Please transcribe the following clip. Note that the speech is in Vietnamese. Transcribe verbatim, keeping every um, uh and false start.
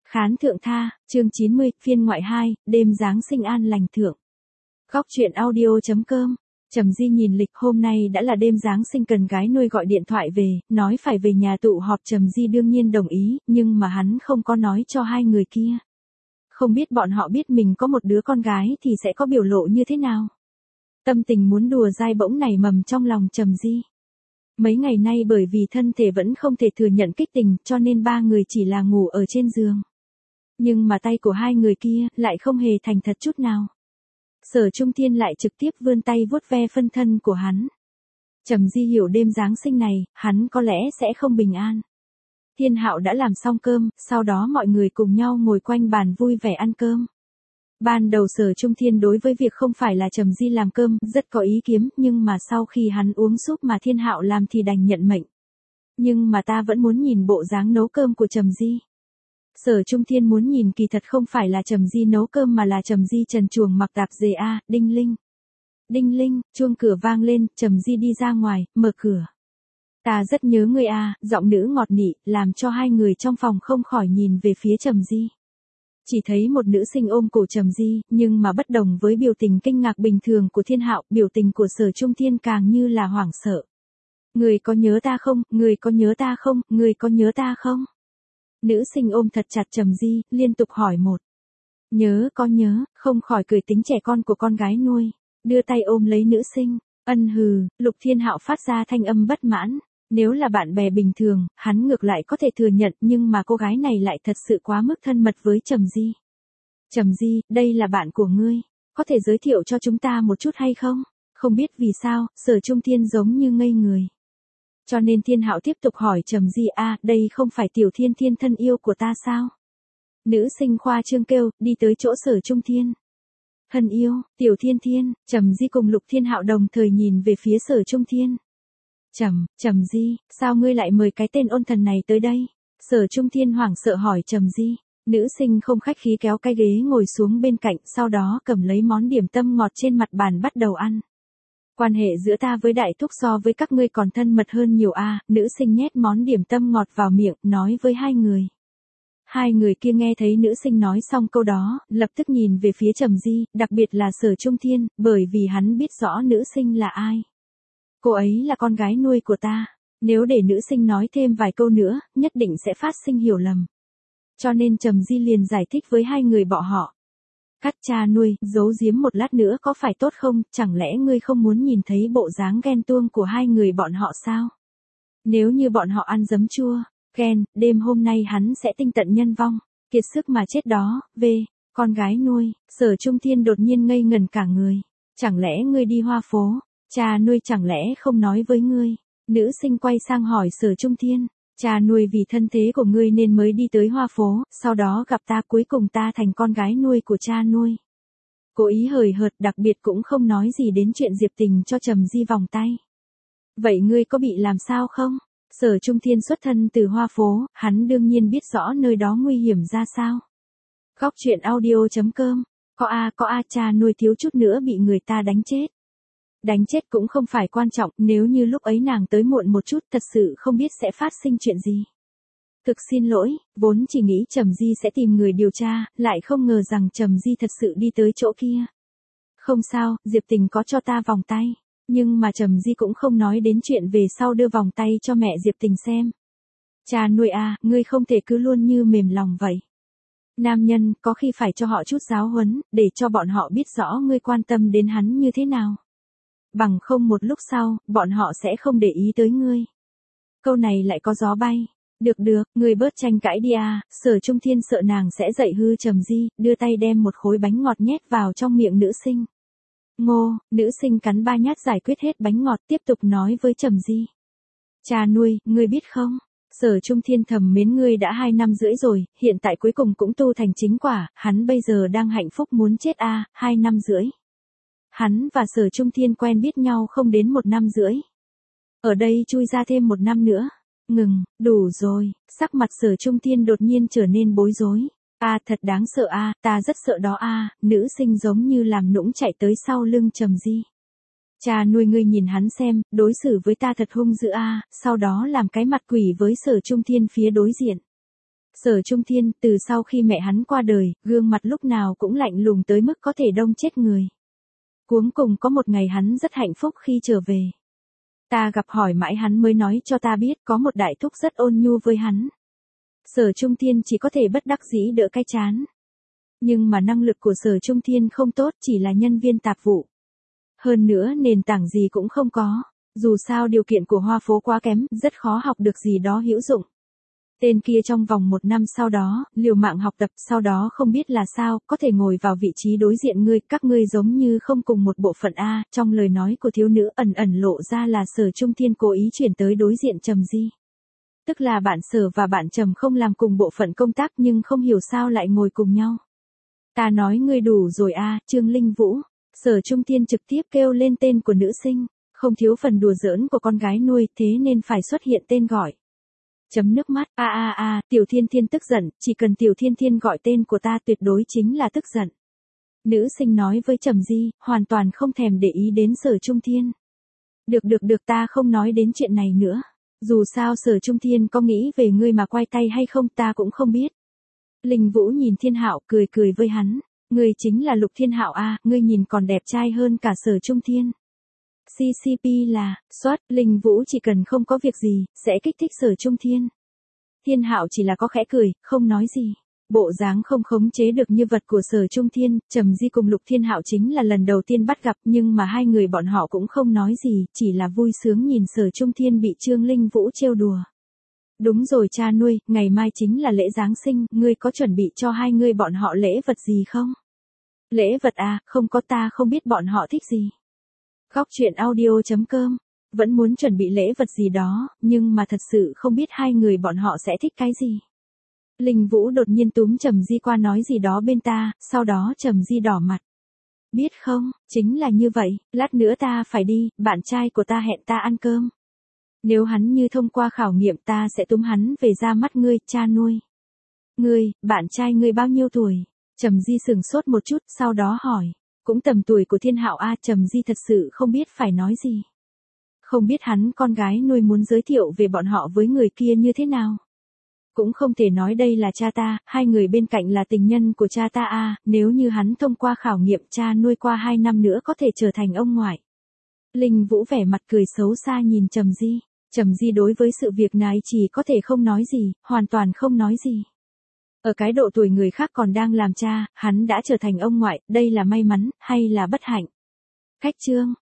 Khán thượng tha, chương chín mươi, phiên ngoại hai, đêm Giáng sinh an lành thượng. Góc truyện audio.com. Trầm Di nhìn lịch, hôm nay đã là đêm Giáng sinh, cần gái nuôi gọi điện thoại về, nói phải về nhà tụ họp. Trầm Di đương nhiên đồng ý, nhưng mà hắn không có nói cho hai người kia. Không biết bọn họ biết mình có một đứa con gái thì sẽ có biểu lộ như thế nào. Tâm tình muốn đùa dai bỗng nảy mầm trong lòng Trầm Di. Mấy ngày nay bởi vì thân thể vẫn không thể thừa nhận kích tình, cho nên ba người chỉ là ngủ ở trên giường. Nhưng mà tay của hai người kia lại không hề thành thật chút nào. Sở Trung Thiên lại trực tiếp vươn tay vuốt ve phân thân của hắn. Trầm Di hiểu đêm Giáng sinh này, hắn có lẽ sẽ không bình an. Thiên Hạo đã làm xong cơm, sau đó mọi người cùng nhau ngồi quanh bàn vui vẻ ăn cơm. Ban đầu Sở Trung Thiên đối với việc không phải là Trầm Di làm cơm rất có ý kiến, nhưng mà sau khi hắn uống súp mà Thiên Hạo làm thì đành nhận mệnh. Nhưng mà ta vẫn muốn nhìn bộ dáng nấu cơm của Trầm Di. Sở Trung Thiên muốn nhìn kỳ thật không phải là Trầm Di nấu cơm mà là Trầm Di trần truồng mặc tạp dề a, đinh linh. Đinh linh, chuông cửa vang lên, Trầm Di đi ra ngoài, mở cửa. Ta rất nhớ ngươi a, giọng nữ ngọt nị, làm cho hai người trong phòng không khỏi nhìn về phía Trầm Di. Chỉ thấy một nữ sinh ôm cổ Trầm Di, nhưng mà bất đồng với biểu tình kinh ngạc bình thường của Thiên Hạo, biểu tình của Sở Trung Thiên càng như là hoảng sợ. Người có nhớ ta không, người có nhớ ta không, người có nhớ ta không? Nữ sinh ôm thật chặt Trầm Di, liên tục hỏi một. Nhớ có nhớ, không khỏi cười tính trẻ con của con gái nuôi, đưa tay ôm lấy nữ sinh, ân hừ. Lục Thiên Hạo phát ra thanh âm bất mãn. Nếu là bạn bè bình thường, hắn ngược lại có thể thừa nhận, nhưng mà cô gái này lại thật sự quá mức thân mật với Trầm Di. Trầm Di, đây là bạn của ngươi, có thể giới thiệu cho chúng ta một chút hay không? Không biết vì sao, Sở Trung Thiên giống như ngây người. Cho nên Thiên Hạo tiếp tục hỏi Trầm Di, a, đây không phải Tiểu Thiên Thiên thân yêu của ta sao? Nữ sinh khoa trương kêu, đi tới chỗ Sở Trung Thiên. Thân yêu, Tiểu Thiên Thiên. Trầm Di cùng Lục Thiên Hạo đồng thời nhìn về phía Sở Trung Thiên. Trầm, Trầm Di, sao ngươi lại mời cái tên ôn thần này tới đây? Sở Trung Thiên hoảng sợ hỏi Trầm Di. Nữ sinh không khách khí kéo cái ghế ngồi xuống bên cạnh, sau đó cầm lấy món điểm tâm ngọt trên mặt bàn bắt đầu ăn. Quan hệ giữa ta với đại thúc so với các ngươi còn thân mật hơn nhiều a. Nữ sinh nhét món điểm tâm ngọt vào miệng, nói với hai người. Hai người kia nghe thấy nữ sinh nói xong câu đó, lập tức nhìn về phía Trầm Di, đặc biệt là Sở Trung Thiên, bởi vì hắn biết rõ nữ sinh là ai. Cô ấy là con gái nuôi của ta. Nếu để nữ sinh nói thêm vài câu nữa, nhất định sẽ phát sinh hiểu lầm. Cho nên Trầm Di liền giải thích với hai người bọn họ. Cắt cha nuôi, giấu giếm một lát nữa có phải tốt không, chẳng lẽ ngươi không muốn nhìn thấy bộ dáng ghen tuông của hai người bọn họ sao? Nếu như bọn họ ăn giấm chua, ghen, đêm hôm nay hắn sẽ tinh tận nhân vong, kiệt sức mà chết đó. Về, con gái nuôi, Sở Trung Thiên đột nhiên ngây ngẩn cả người. Chẳng lẽ ngươi đi hoa phố, cha nuôi chẳng lẽ không nói với ngươi? Nữ sinh quay sang hỏi Sở Trung Thiên. Cha nuôi vì thân thế của ngươi nên mới đi tới hoa phố, sau đó gặp ta, cuối cùng ta thành con gái nuôi của cha nuôi. Cố ý hời hợt, đặc biệt cũng không nói gì đến chuyện Diệp Tình cho Trầm Di vòng tay. Vậy ngươi có bị làm sao không? Sở Trung Thiên xuất thân từ hoa phố, hắn đương nhiên biết rõ nơi đó nguy hiểm ra sao. Góc truyện audio.com. Có a có a cha nuôi thiếu chút nữa bị người ta đánh chết. Đánh chết cũng không phải quan trọng, nếu như lúc ấy nàng tới muộn một chút thật sự không biết sẽ phát sinh chuyện gì. Thực xin lỗi, vốn chỉ nghĩ Trầm Di sẽ tìm người điều tra, lại không ngờ rằng Trầm Di thật sự đi tới chỗ kia. Không sao, Diệp Tình có cho ta vòng tay, nhưng mà Trầm Di cũng không nói đến chuyện về sau đưa vòng tay cho mẹ Diệp Tình xem. Cha nuôi a, ngươi không thể cứ luôn như mềm lòng vậy. Nam nhân, có khi phải cho họ chút giáo huấn, để cho bọn họ biết rõ ngươi quan tâm đến hắn như thế nào. Bằng không một lúc sau, bọn họ sẽ không để ý tới ngươi. Câu này lại có gió bay. Được được, ngươi bớt tranh cãi đi à. Sở Trung Thiên sợ nàng sẽ dậy hư Trầm Di, đưa tay đem một khối bánh ngọt nhét vào trong miệng nữ sinh. Ngô, nữ sinh cắn ba nhát giải quyết hết bánh ngọt, tiếp tục nói với Trầm Di. Cha nuôi, ngươi biết không? Sở Trung Thiên thầm mến ngươi đã hai năm rưỡi rồi, hiện tại cuối cùng cũng tu thành chính quả, hắn bây giờ đang hạnh phúc muốn chết a, à, hai năm rưỡi. Hắn và Sở Trung Thiên quen biết nhau không đến một năm rưỡi. Ở đây chui ra thêm một năm nữa. Ngừng, đủ rồi. Sắc mặt Sở Trung Thiên đột nhiên trở nên bối rối. A à, thật đáng sợ a, à, ta rất sợ đó a. À. Nữ sinh giống như làm nũng chạy tới sau lưng Trầm Di. Cha nuôi ngươi nhìn hắn xem, đối xử với ta thật hung dữ a, à, sau đó làm cái mặt quỷ với Sở Trung Thiên phía đối diện. Sở Trung Thiên, từ sau khi mẹ hắn qua đời, gương mặt lúc nào cũng lạnh lùng tới mức có thể đông chết người. Cuối cùng có một ngày hắn rất hạnh phúc khi trở về. Ta gặp hỏi mãi hắn mới nói cho ta biết có một đại thúc rất ôn nhu với hắn. Sở Trung Thiên chỉ có thể bất đắc dĩ đỡ cái chán. Nhưng mà năng lực của Sở Trung Thiên không tốt, chỉ là nhân viên tạp vụ. Hơn nữa nền tảng gì cũng không có. Dù sao điều kiện của Hoa Phố quá kém, rất khó học được gì đó hữu dụng. Tên kia trong vòng một năm sau đó, liều mạng học tập, sau đó không biết là sao, có thể ngồi vào vị trí đối diện ngươi, các ngươi giống như không cùng một bộ phận A, trong lời nói của thiếu nữ ẩn ẩn lộ ra là Sở Trung Thiên cố ý chuyển tới đối diện Trầm Di. Tức là bạn Sở và bạn Trầm không làm cùng bộ phận công tác nhưng không hiểu sao lại ngồi cùng nhau. Ta nói ngươi đủ rồi A, Trương Linh Vũ. Sở Trung Thiên trực tiếp kêu lên tên của nữ sinh, không thiếu phần đùa giỡn của con gái nuôi, thế nên phải xuất hiện tên gọi. Chấm nước mắt, a a a, Tiểu Thiên Thiên tức giận, chỉ cần Tiểu Thiên Thiên gọi tên của ta tuyệt đối chính là tức giận. Nữ sinh nói với Trầm Di, hoàn toàn không thèm để ý đến Sở Trung Thiên. Được được được, ta không nói đến chuyện này nữa. Dù sao Sở Trung Thiên có nghĩ về ngươi mà quay tay hay không ta cũng không biết. Linh Vũ nhìn Thiên Hạo cười cười với hắn, ngươi chính là Lục Thiên Hạo a, ngươi nhìn còn đẹp trai hơn cả Sở Trung Thiên. xê xê pê là, soát, Linh Vũ chỉ cần không có việc gì, sẽ kích thích Sở Trung Thiên. Thiên Hạo chỉ là có khẽ cười, không nói gì. Bộ dáng không khống chế được như vật của Sở Trung Thiên, Trầm Di cùng Lục Thiên Hạo chính là lần đầu tiên bắt gặp nhưng mà hai người bọn họ cũng không nói gì, chỉ là vui sướng nhìn Sở Trung Thiên bị Trương Linh Vũ trêu đùa. Đúng rồi cha nuôi, ngày mai chính là lễ Giáng sinh, ngươi có chuẩn bị cho hai người bọn họ lễ vật gì không? Lễ vật à, không có, ta không biết bọn họ thích gì. Góc truyện audio chấm com, vẫn muốn chuẩn bị lễ vật gì đó, nhưng mà thật sự không biết hai người bọn họ sẽ thích cái gì. Linh Vũ đột nhiên túm Trầm Di qua nói gì đó bên ta, sau đó Trầm Di đỏ mặt. Biết không, chính là như vậy, lát nữa ta phải đi, bạn trai của ta hẹn ta ăn cơm. Nếu hắn như thông qua khảo nghiệm ta sẽ túm hắn về ra mắt ngươi, cha nuôi. Ngươi, bạn trai ngươi bao nhiêu tuổi? Trầm Di sừng sốt một chút, sau đó hỏi. Cũng tầm tuổi của Thiên Hạo a, Trầm Di thật sự không biết phải nói gì. Không biết hắn con gái nuôi muốn giới thiệu về bọn họ với người kia như thế nào. Cũng không thể nói đây là cha ta, hai người bên cạnh là tình nhân của cha ta a, nếu như hắn thông qua khảo nghiệm cha nuôi qua hai năm nữa có thể trở thành ông ngoại. Linh Vũ vẻ mặt cười xấu xa nhìn Trầm Di. Trầm Di đối với sự việc này chỉ có thể không nói gì, hoàn toàn không nói gì. Ở cái độ tuổi người khác còn đang làm cha, hắn đã trở thành ông ngoại, đây là may mắn, hay là bất hạnh? Khách chương.